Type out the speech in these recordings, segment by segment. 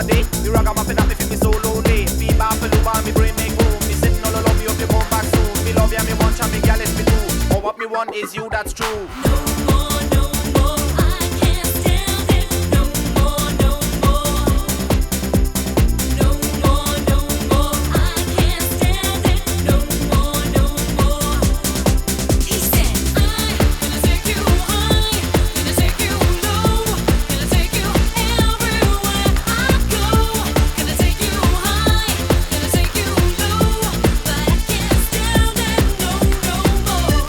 day. Me rock up and up if me so lonely. Be back for Luba, me brain make room. Me sitting all alone, me hope you come back soon. Me love ya, me want ya, me gal, it's me too. But what me want is you, that's true. No more, no more, I can't stand it. No more, no more. No more, no more, I can't stand it. No more, no more. He said, I'm gonna take you high, gonna take you low, gonna take you everywhere I go. Gonna take you high, gonna take you low, but I can't stand it. No, no more.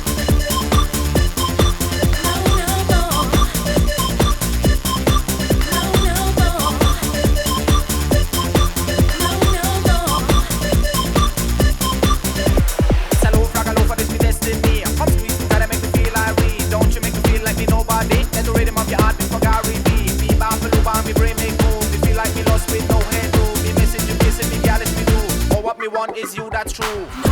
Hello, fragalo for this me destiny. Come squeeze me, gotta make me feel irate. Don't you make me feel like me nobody. Let the rhythm of your heart be for Gary B. Be bound for Luba, me brain make move. Me feel like me lost with no head room. Me message you kissing me, gal, it's me do. But what me want is you, that's true.